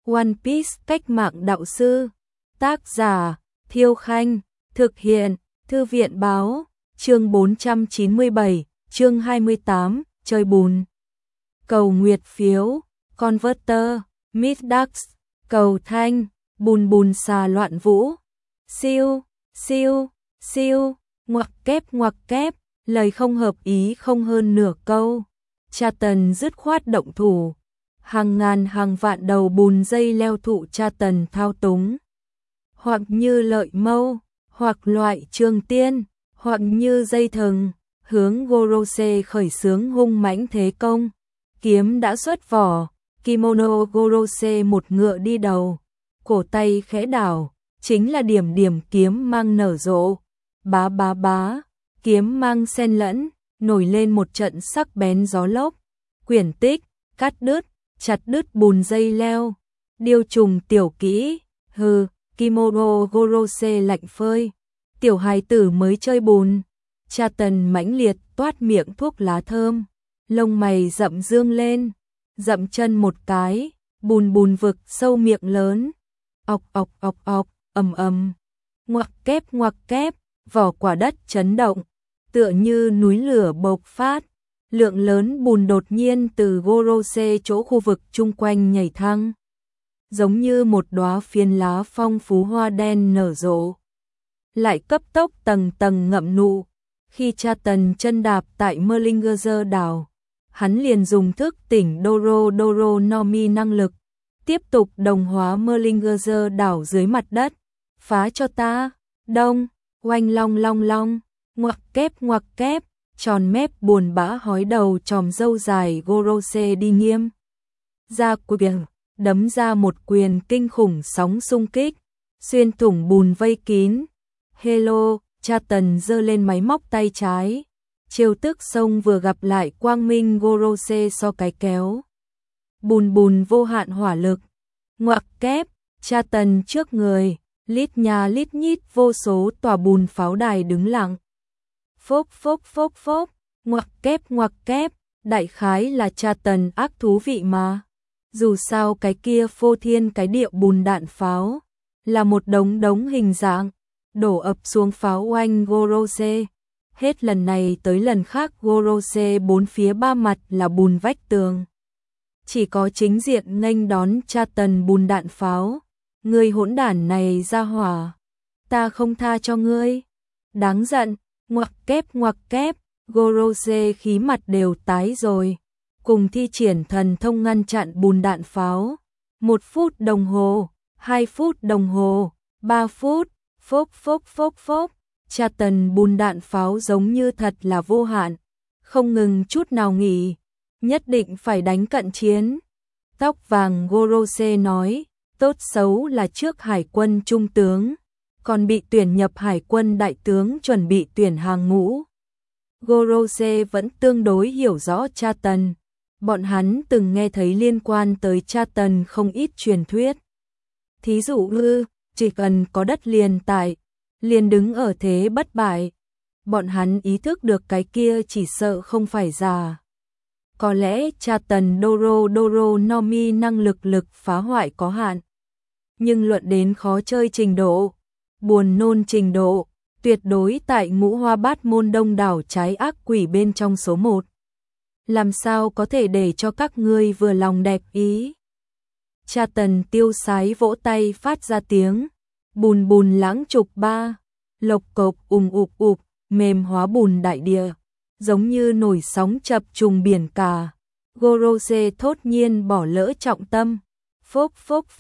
One Piece cách mạng đạo sư. Tác giả Thiêu Khanh. Thực hiện Thư viện báo. Chương 497, chương 28, chơi bùn. Cầu nguyệt phiếu, Converter, Middax, cầu thanh, bùn bùn xà loạn vũ. Siêu, siêu, siêu, ngoặc kép, lời không hợp ý không hơn nửa câu. Cha Tần dứt khoát động thủ. Hàng ngàn hàng vạn đầu bùn dây leo thụ Cha Tần thao túng. Hoặc như lợi mâu, hoặc loại trường tiên, hoặc như dây thừng, hướng Gorose khởi xướng hung mãnh thế công. Kiếm đã xuất vỏ, kimono Gorose một ngựa đi đầu, cổ tay khẽ đảo, chính là điểm điểm kiếm mang nở rộ. Bá bá bá, kiếm mang xen lẫn, nổi lên một trận sắc bén gió lốc. Quyển tích, cắt đứt, chặt đứt bùn dây leo. Điêu trùng tiểu kỹ, hừ, kimono Gorose lạnh phơi. Tiểu hài tử mới chơi bùn. Cha Tần mãnh liệt toát miệng thuốc lá thơm, lông mày rậm dương lên, dậm chân một cái, bùn bùn vực sâu miệng lớn. Ọc ọc ọc ọc, ầm ầm. Ngoặc kép, vỏ quả đất chấn động, tựa như núi lửa bộc phát. Lượng lớn bùn đột nhiên từ Gorose chỗ khu vực chung quanh nhảy thăng, giống như một đóa phiến lá phong phú hoa đen nở rộ, lại cấp tốc tầng tầng ngậm nụ. Khi Cha Tần chân đạp tại Merlinger's đảo, hắn liền dùng thức tỉnh Doro no Mi năng lực, tiếp tục đồng hóa Merlinger's đảo dưới mặt đất. Phá cho ta, đông, oanh long long long, ngoặc kép, tròn mép buồn bã hói đầu chòm râu dài Gorose đi nghiêm. Ra quyền, đấm ra một quyền kinh khủng sóng xung kích, xuyên thủng bùn vây kín. Hello, Cha Tần giơ lên máy móc tay trái. Chiêu tức sông vừa gặp lại quang minh Gorose so cái kéo. Bùn bùn vô hạn hỏa lực. Ngoặc kép, Cha Tần trước người, lít nhà lít nhít vô số tòa bùn pháo đài đứng lặng. Phốc, ngoặc kép, đại khái là Cha Tần ác thú vị mà. Dù sao cái kia phô thiên cái địa bùn đạn pháo, là một đống hình dạng, đổ ập xuống pháo oanh Gorose. Hết lần này tới lần khác Gorose bốn phía ba mặt là bùn vách tường. Chỉ có chính diện nghênh đón Cha Tần bùn đạn pháo. Ngươi hỗn đản này ra hỏa, ta không tha cho ngươi. Đáng giận, ngoặc kép, Gorose khí mặt đều tái rồi. Cùng thi triển thần thông ngăn chặn bùn đạn pháo. 1 phút đồng hồ, 2 phút đồng hồ, 3 phút, phốc. Cha Tần bùn đạn pháo giống như thật là vô hạn, không ngừng chút nào nghỉ, nhất định phải đánh cận chiến. Tóc vàng Gorose nói, tốt xấu là trước hải quân trung tướng, còn bị tuyển nhập hải quân đại tướng chuẩn bị tuyển hàng ngũ. Gorose vẫn tương đối hiểu rõ Cha Tần. Bọn hắn từng nghe thấy liên quan tới Cha Tần không ít truyền thuyết. Thí dụ chỉ cần có đất liền tại, liền đứng ở thế bất bại. Bọn hắn ý thức được cái kia chỉ sợ không phải giả. Có lẽ Cha Tần Doro no Mi năng lực phá hoại có hạn. Nhưng luận đến khó chơi trình độ, buồn nôn trình độ, tuyệt đối tại ngũ hoa bát môn đông đảo trái ác quỷ bên trong số 1. Làm sao có thể để cho các ngươi vừa lòng đẹp ý. Cha Tần tiêu sái vỗ tay phát ra tiếng. Bùn bùn lãng trục ba, lộc cộc ụp, mềm hóa bùn đại địa, giống như nổi sóng chập trùng biển cả. Gorose thốt nhiên bỏ lỡ trọng tâm. Phốc,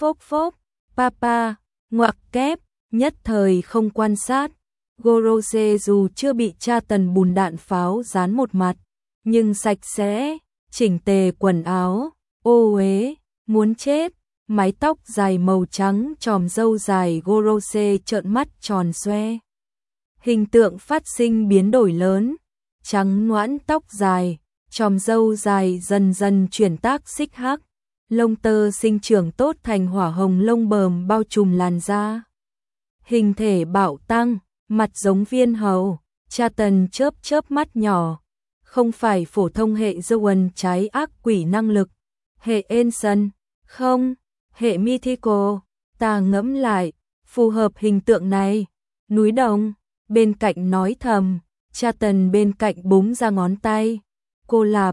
papa, ngoặc kép, nhất thời không quan sát. Gorose dù chưa bị Cha Tần bùn đạn pháo dán một mặt, nhưng sạch sẽ, chỉnh tề quần áo, ô uế, muốn chết. Mái tóc dài màu trắng chòm râu dài Gorose trợn mắt tròn xoe. Hình tượng phát sinh biến đổi lớn, trắng nõn tóc dài, chòm râu dài dần dần chuyển tác xích hắc, lông tơ sinh trưởng tốt thành hỏa hồng lông bờm bao trùm làn da. Hình thể bạo tăng, mặt giống viên hầu. Cha Tần chớp mắt nhỏ, không phải phổ thông hệ Zoan trái ác quỷ năng lực, hệ Enson, không. hệ mythical, ta ngẫm lại, phù hợp hình tượng này. Núi đồng, bên cạnh nói thầm, cha Tần bên cạnh búng ra ngón tay. Cô lạp,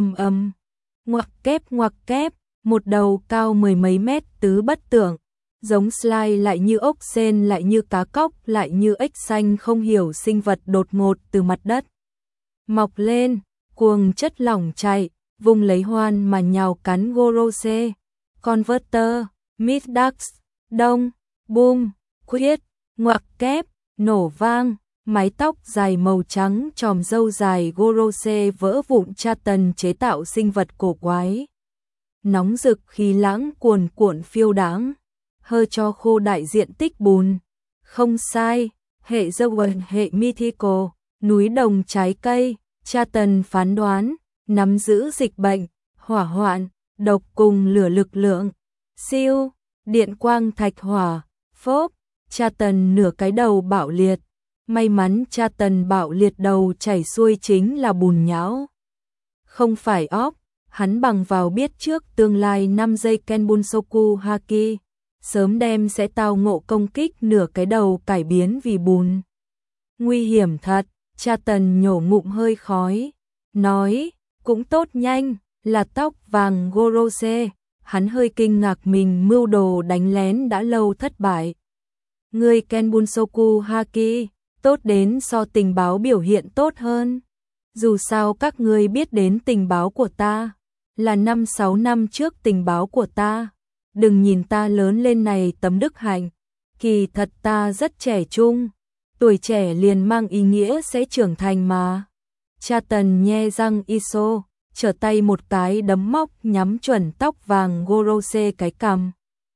ngoặc kép, một đầu cao mười mấy mét tứ bất tưởng, giống slide lại như ốc sên lại như cá cóc lại như ếch xanh không hiểu sinh vật đột ngột từ mặt đất. Mọc lên, cuồng chất lỏng chạy, vùng lấy hoan mà nhào cắn Gorose. Converter, Myth Ducks, đông, boom, khuyết, ngoặc kép, nổ vang, mái tóc dài màu trắng tròm râu dài Gorose vỡ vụn cha Tần chế tạo sinh vật cổ quái. Nóng rực khí lãng cuồn cuộn phiêu đãng, hơi cho khô đại diện tích bùn. Không sai, hệ dâu hệ mythical, núi đồng trái cây, cha Tần phán đoán, nắm giữ dịch bệnh, hỏa hoạn, độc cùng lửa lực lượng. Siêu, điện quang thạch hỏa, phốp, cha Tần nửa cái đầu bạo liệt. May mắn cha Tần bạo liệt đầu chảy xuôi chính là bùn nhão. Không phải óp, hắn bằng vào biết trước tương lai 5 giây Kenbunsoku Haki, sớm đem sẽ tao ngộ công kích nửa cái đầu cải biến vì bùn. Nguy hiểm thật, cha Tần nhổ ngụm hơi khói, nói, cũng tốt nhanh, là tóc vàng Gorose, hắn hơi kinh ngạc mình mưu đồ đánh lén đã lâu thất bại. Người Kenbunsoku Haki, tốt đến so tình báo biểu hiện tốt hơn. Dù sao các ngươi biết đến tình báo của ta, là 5-6 năm trước tình báo của ta. Đừng nhìn ta lớn lên này tấm đức hạnh, kỳ thật ta rất trẻ trung, tuổi trẻ liền mang ý nghĩa sẽ trưởng thành mà. Cha Tần nhe răng iso, trở tay một cái đấm móc nhắm chuẩn tóc vàng Gorose cái cằm.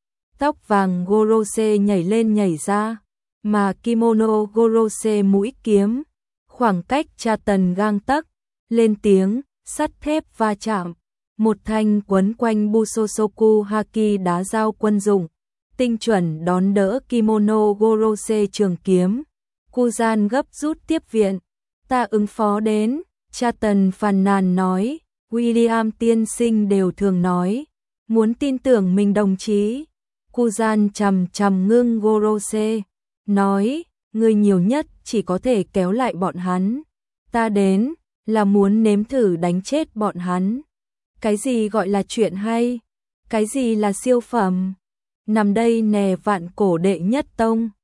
Tóc vàng Gorose nhảy lên nhảy ra, mà kimono Gorose mũi kiếm, khoảng cách cha Tần gang tấc, lên tiếng, sắt thép va chạm. Một thanh quấn quanh Busosoku Haki đá dao quân dụng, tinh chuẩn đón đỡ kimono Gorose trường kiếm. Kuzan gấp rút tiếp viện, ta ứng phó đến, cha Tần phàn nàn nói, William tiên sinh đều thường nói, muốn tin tưởng mình đồng chí. Kuzan chằm chằm ngưng Gorose, nói, người nhiều nhất chỉ có thể kéo lại bọn hắn, ta đến, là muốn nếm thử đánh chết bọn hắn. Cái gì gọi là chuyện hay? Cái gì là siêu phẩm? Nằm đây nè vạn cổ đệ nhất tông.